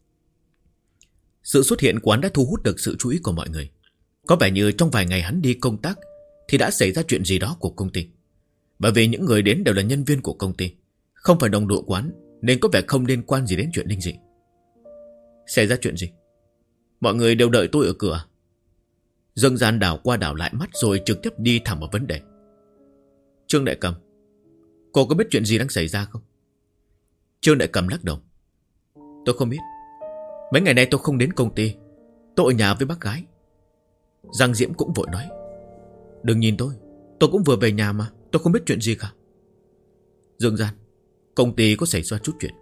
Sự xuất hiện của hắn đã thu hút được sự chú ý của mọi người. Có vẻ như trong vài ngày hắn đi công tác thì đã xảy ra chuyện gì đó của công ty. Bởi vì những người đến đều là nhân viên của công ty, không phải đồng đội của hắn, nên có vẻ không liên quan gì đến chuyện linh dị. Xảy ra chuyện gì? Mọi người đều đợi tôi ở cửa. Dương Gian đảo qua đảo lại mắt rồi trực tiếp đi thẳng vào vấn đề. Trương Đại Cầm, cô có biết chuyện gì đang xảy ra không? Trương Đại Cầm lắc đầu. Tôi không biết. Mấy ngày nay tôi không đến công ty, tôi ở nhà với bác gái. Giang Diễm cũng vội nói. Đừng nhìn tôi cũng vừa về nhà mà, tôi không biết chuyện gì cả. Dương Gian, công ty có xảy ra chút chuyện.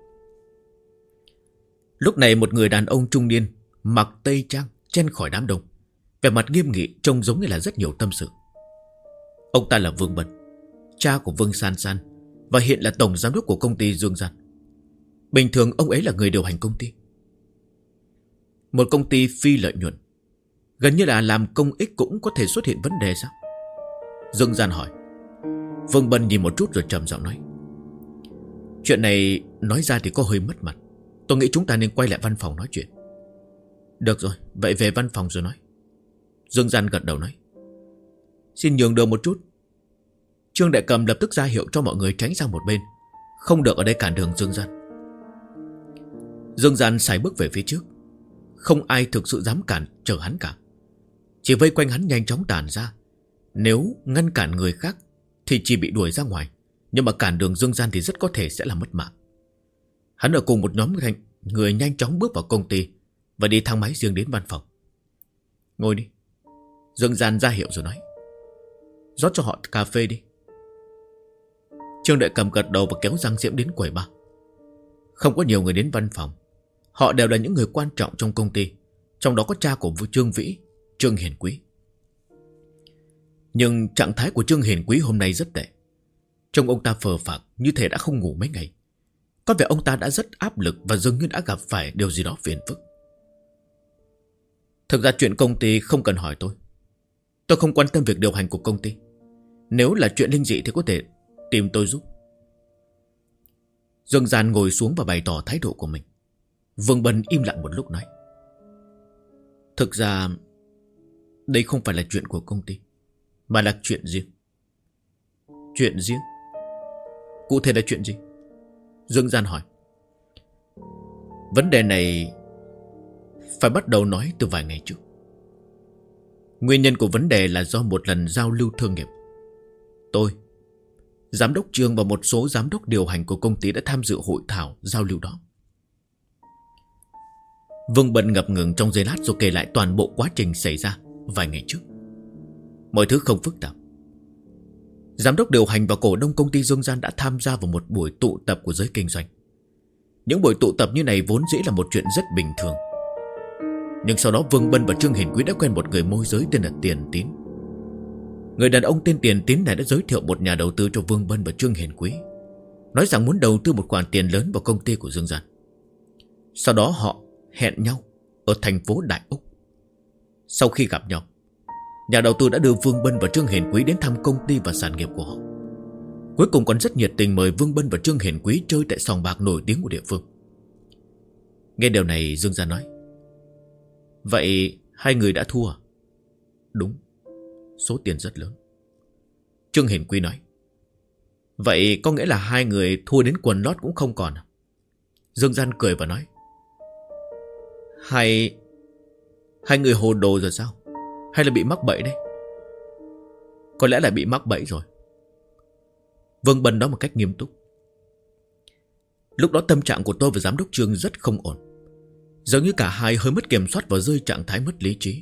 Lúc này một người đàn ông trung niên mặc tây trang chen khỏi đám đông, vẻ mặt nghiêm nghị, trông giống như là rất nhiều tâm sự. Ông ta là Vương Bân, cha của Vương San San, và hiện là tổng giám đốc của công ty Dương Gian. Bình thường ông ấy là người điều hành công ty. Một công ty phi lợi nhuận, gần như là làm công ích cũng có thể xuất hiện vấn đề sao? Dương Gian hỏi. Vương Bân nhìn một chút rồi trầm giọng nói. Chuyện này nói ra thì có hơi mất mặt. Tôi nghĩ chúng ta nên quay lại văn phòng nói chuyện. Được rồi, vậy về văn phòng rồi nói. Dương Gian gật đầu nói. Xin nhường đường một chút. Trương Đại Cầm lập tức ra hiệu cho mọi người tránh sang một bên, không được ở đây cản đường Dương Gian. Dương Gian sải bước về phía trước. Không ai thực sự dám cản trở hắn cả, chỉ vây quanh hắn nhanh chóng tản ra. Nếu ngăn cản người khác thì chỉ bị đuổi ra ngoài, nhưng mà cản đường Dương Gian thì rất có thể sẽ là mất mạng. Hắn ở cùng một nhóm người nhanh chóng bước vào công ty và đi thang máy riêng đến văn phòng. Ngồi đi. Dương Gian ra hiệu rồi nói. Rót cho họ cà phê đi. Trương Đại Cầm gật đầu và kéo Giang Diễm đến quầy bar. Không có nhiều người đến văn phòng. Họ đều là những người quan trọng trong công ty, trong đó có cha của Trương Vĩ, Trương Hiền Quý. Nhưng trạng thái của Trương Hiền Quý hôm nay rất tệ. Trông ông ta phờ phạc như thể đã không ngủ mấy ngày. Có vẻ ông ta đã rất áp lực và dường như đã gặp phải điều gì đó phiền phức. Thực ra chuyện công ty không cần hỏi tôi. Tôi không quan tâm việc điều hành của công ty. Nếu là chuyện linh dị thì có thể tìm tôi giúp. Dương Gian ngồi xuống và bày tỏ thái độ của mình. Vương Bân im lặng một lúc nói. Thực ra đây không phải là chuyện của công ty, mà là chuyện riêng. Chuyện riêng? Cụ thể là chuyện gì? Dương Gian hỏi. Vấn đề này phải bắt đầu nói từ vài ngày trước. Nguyên nhân của vấn đề là do một lần giao lưu thương nghiệp. Tôi, giám đốc Trương và một số giám đốc điều hành của công ty đã tham dự hội thảo giao lưu đó. Vương Bân ngập ngừng trong giây lát rồi kể lại toàn bộ quá trình xảy ra vài ngày trước. Mọi thứ không phức tạp. Giám đốc điều hành và cổ đông công ty Dương Gian đã tham gia vào một buổi tụ tập của giới kinh doanh. Những buổi tụ tập như này vốn dĩ là một chuyện rất bình thường. Nhưng sau đó Vương Bân và Trương Hiền Quý đã quen một người môi giới tên là Tiền Tín. Người đàn ông tên Tiền Tín này đã giới thiệu một nhà đầu tư cho Vương Bân và Trương Hiền Quý, nói rằng muốn đầu tư một khoản tiền lớn vào công ty của Dương Gian. Sau đó họ hẹn nhau ở thành phố Đại Úc. Sau khi gặp nhau, nhà đầu tư đã đưa Vương Bân và Trương Hiền Quý đến thăm công ty và sản nghiệp của họ. Cuối cùng còn rất nhiệt tình mời Vương Bân và Trương Hiền Quý chơi tại sòng bạc nổi tiếng của địa phương. Nghe điều này, Dương Gian nói: vậy hai người đã thua à? Đúng, số tiền rất lớn. Trương Hiền Quý nói: vậy có nghĩa là hai người thua đến quần lót cũng không còn à? Dương Gian cười và nói: Hai người hồ đồ rồi sao? Hay là bị mắc bẫy đấy? Có lẽ là bị mắc bẫy rồi. Vương Bân nói một cách nghiêm túc. Lúc đó tâm trạng của tôi và giám đốc Trương rất không ổn, giống như cả hai hơi mất kiểm soát và rơi trạng thái mất lý trí.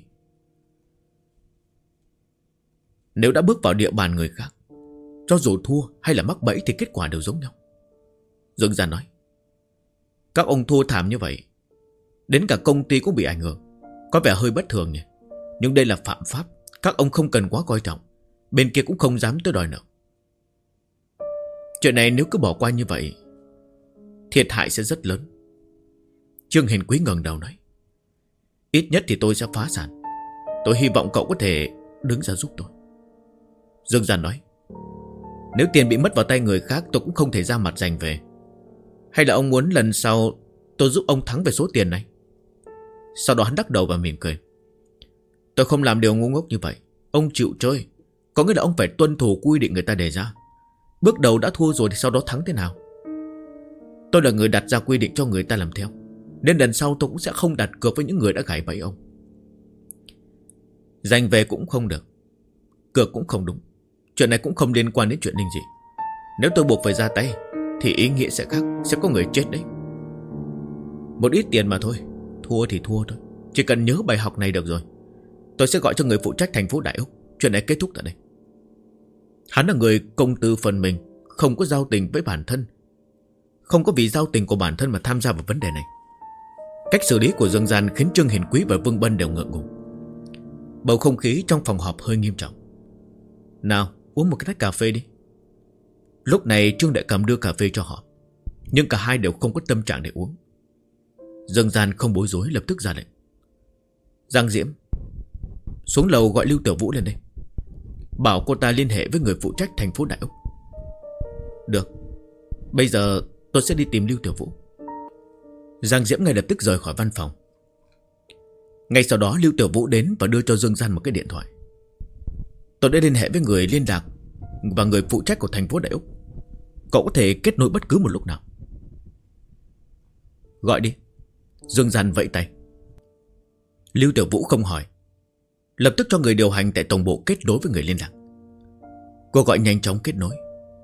Nếu đã bước vào địa bàn người khác, cho dù thua hay là mắc bẫy thì kết quả đều giống nhau. Dương Gian nói: các ông thua thảm như vậy, đến cả công ty cũng bị ảnh hưởng, có vẻ hơi bất thường nhỉ. Nhưng đây là phạm pháp, các ông không cần quá coi trọng. Bên kia cũng không dám tới đòi nợ. Chuyện này nếu cứ bỏ qua như vậy, thiệt hại sẽ rất lớn. Trương Hiền Quý ngẩng đầu nói: ít nhất thì tôi sẽ phá sản. Tôi hy vọng cậu có thể đứng ra giúp tôi. Dương Gian nói: nếu tiền bị mất vào tay người khác, tôi cũng không thể ra mặt giành về. Hay là ông muốn lần sau tôi giúp ông thắng về số tiền này? Sau đó hắn đắc đầu và mỉm cười: tôi không làm điều ngu ngốc như vậy. Ông chịu chơi, có nghĩa là ông phải tuân thủ quy định người ta đề ra. Bước đầu đã thua rồi thì sau đó thắng thế nào? Tôi là người đặt ra quy định cho người ta làm theo, nên lần sau tôi cũng sẽ không đặt cược với những người đã gài bẫy ông. Giành về cũng không được, cược cũng không đúng. Chuyện này cũng không liên quan đến chuyện linh dị. Nếu tôi buộc phải ra tay thì ý nghĩa sẽ khác, sẽ có người chết đấy. Một ít tiền mà thôi, thua thì thua thôi. Chỉ cần nhớ bài học này được rồi. Tôi sẽ gọi cho người phụ trách thành phố Đại Úc. Chuyện này kết thúc tại đây. Hắn là người công tư phần mình, không có giao tình với bản thân, không có vì giao tình của bản thân mà tham gia vào vấn đề này. Cách xử lý của Dương Gian khiến Trương Hiền Quý và Vương Bân đều ngượng ngùng. Bầu không khí trong phòng họp hơi nghiêm trọng. Nào, uống một cái tách cà phê đi. Lúc này Trương Đại Cầm đưa cà phê cho họ, nhưng cả hai đều không có tâm trạng để uống. Dương Gian không bối rối, lập tức ra lệnh: Giang Diễm, xuống lầu gọi Lưu Tiểu Vũ lên đây, bảo cô ta liên hệ với người phụ trách thành phố Đại Úc. Được, bây giờ tôi sẽ đi tìm Lưu Tiểu Vũ. Giang Diễm ngay lập tức rời khỏi văn phòng. Ngay sau đó Lưu Tiểu Vũ đến và đưa cho Dương Gian một cái điện thoại. Tôi đã liên hệ với người liên lạc và người phụ trách của thành phố Đại Úc. Cậu có thể kết nối bất cứ một lúc nào. Gọi đi. Dương Gian vẫy tay. Lưu Tiểu Vũ không hỏi, lập tức cho người điều hành tại tổng bộ kết nối với người liên lạc. Cô gọi nhanh chóng kết nối.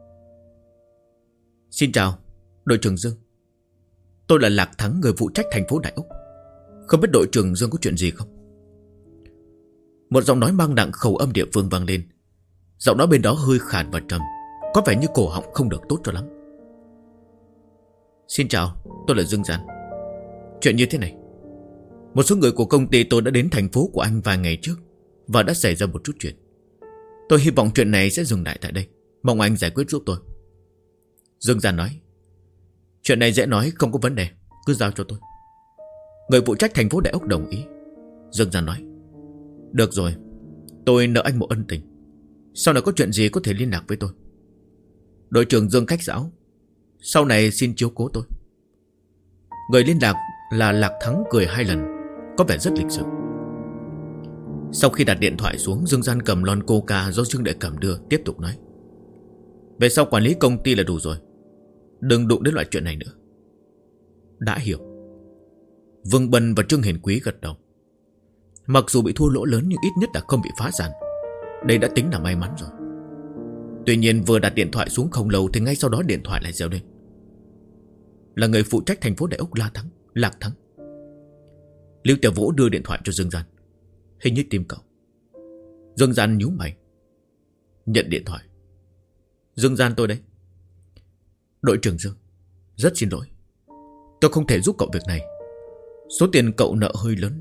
Xin chào, đội trưởng Dương. Tôi là Lạc Thắng, người phụ trách thành phố Đại Úc. Không biết đội trưởng Dương có chuyện gì không? Một giọng nói mang nặng khẩu âm địa phương vang lên. Giọng nói bên đó hơi khàn và trầm, có vẻ như cổ họng không được tốt cho lắm. Xin chào, tôi là Dương Gian. Chuyện như thế này, một số người của công ty tôi đã đến thành phố của anh vài ngày trước và đã xảy ra một chút chuyện. Tôi hy vọng chuyện này sẽ dừng lại tại đây, mong anh giải quyết giúp tôi. Dương Gian nói: Chuyện này dễ nói, không có vấn đề, cứ giao cho tôi. Người phụ trách thành phố Đại Úc đồng ý. Dương Gian nói: Được rồi, tôi nợ anh một ân tình, sau này có chuyện gì có thể liên lạc với tôi. Đội trưởng Dương khách sáo, sau này xin chiếu cố tôi. Người liên lạc là Lạc Thắng cười 2 lần, có vẻ rất lịch sự. Sau khi đặt điện thoại xuống, Dương Gian cầm lon coca do Trương Đại Cẩm đưa, tiếp tục nói: Về sau quản lý công ty là đủ rồi, đừng đụng đến loại chuyện này nữa. Đã hiểu. Vương Bân và Trương Hiền Quý gật đầu. Mặc dù bị thua lỗ lớn nhưng ít nhất là không bị phá sản. Đây đã tính là may mắn rồi. Tuy nhiên vừa đặt điện thoại xuống không lâu thì ngay sau đó điện thoại lại reo lên. Là người phụ trách thành phố Đại Úc Lạc Thắng. Lưu Tiểu Vũ đưa điện thoại cho Dương Gian. Hình như tìm cậu. Dương Gian nhíu mày, nhận điện thoại. Dương Gian, tôi đây. Đội trưởng Dương, rất xin lỗi, tôi không thể giúp cậu việc này. Số tiền cậu nợ hơi lớn,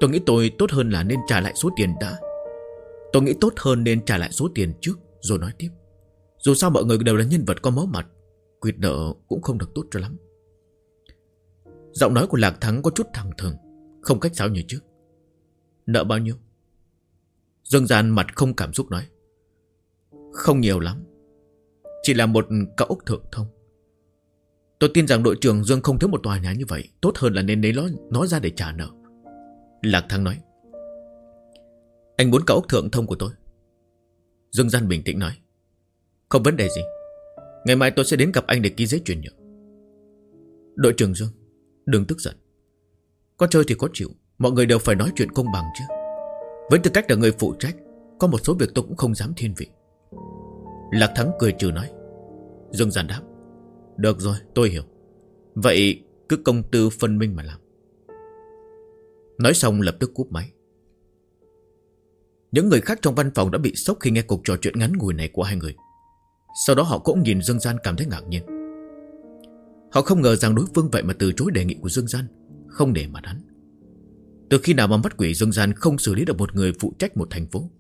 Tôi nghĩ tôi tốt hơn là nên trả lại số tiền đã. Tôi nghĩ tốt hơn nên trả lại số tiền trước rồi nói tiếp. Dù sao mọi người đều là nhân vật có máu mặt, quyệt nợ cũng không được tốt cho lắm. Giọng nói của Lạc Thắng có chút thẳng thừng, không cách sáo như trước. Nợ bao nhiêu? Dương Gian mặt không cảm xúc nói. Không nhiều lắm, chỉ là một cao ốc thượng thông. Tôi tin rằng đội trưởng Dương không thiếu một tòa nhà như vậy. Tốt hơn là nên lấy nó ra để trả nợ. Lạc Thắng nói. Anh muốn cao ốc thượng thông của tôi? Dương Gian bình tĩnh nói. Không vấn đề gì. Ngày mai tôi sẽ đến gặp anh để ký giấy chuyển nhượng. Đội trưởng Dương, đừng tức giận. Có chơi thì có chịu. Mọi người đều phải nói chuyện công bằng chứ. Với tư cách là người phụ trách, có một số việc tôi cũng không dám thiên vị. Lạc Thắng cười trừ nói. Dương Gian đáp. Được rồi, tôi hiểu. Vậy cứ công tư phân minh mà làm. Nói xong lập tức cúp máy. Những người khác trong văn phòng đã bị sốc khi nghe cuộc trò chuyện ngắn ngủi này của hai người. Sau đó họ cũng nhìn Dương Gian cảm thấy ngạc nhiên. Họ không ngờ rằng đối phương vậy mà từ chối đề nghị của Dương Gian, không để mặt hắn. Từ khi nào mà mắt quỷ Dương Gian không xử lý được một người phụ trách một thành phố?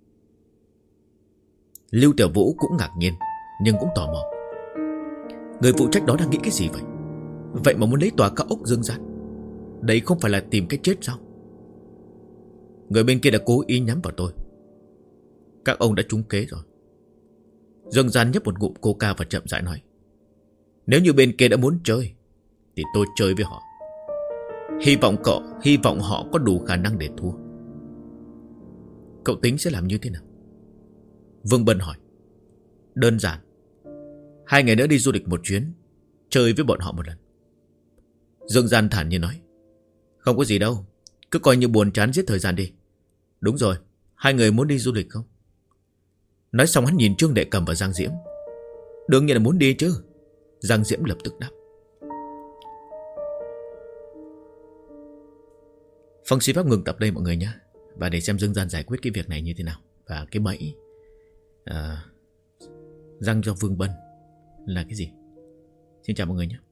Lưu Tiểu Vũ cũng ngạc nhiên, nhưng cũng tò mò. Người phụ trách đó đang nghĩ cái gì vậy? Vậy mà muốn lấy tòa cao ốc Dương Gian. Đây không phải là tìm cái chết sao? Người bên kia đã cố ý nhắm vào tôi. Các ông đã trúng kế rồi. Dương Gian nhấp một ngụm coca và chậm rãi nói. Nếu như bên kia đã muốn chơi thì tôi chơi với họ. Hy vọng họ có đủ khả năng để thua. Cậu tính sẽ làm như thế nào? Vương Bân hỏi. Đơn giản. 2 ngày nữa đi du lịch một chuyến, chơi với bọn họ một lần. Dương Gian thản nhiên nói. Không có gì đâu, cứ coi như buồn chán giết thời gian đi. Đúng rồi, 2 người muốn đi du lịch không? Nói xong hắn nhìn Trương Đệ Cầm và Giang Diễm. Đương nhiên là muốn đi chứ. Giang Diễm lập tức đáp. Phong Sĩ Pháp ngừng tập đây mọi người nhé. Và để xem Dương Gian giải quyết cái việc này như thế nào. Và cái bẫy răng cho Vương Bân là cái gì. Xin chào mọi người nhé.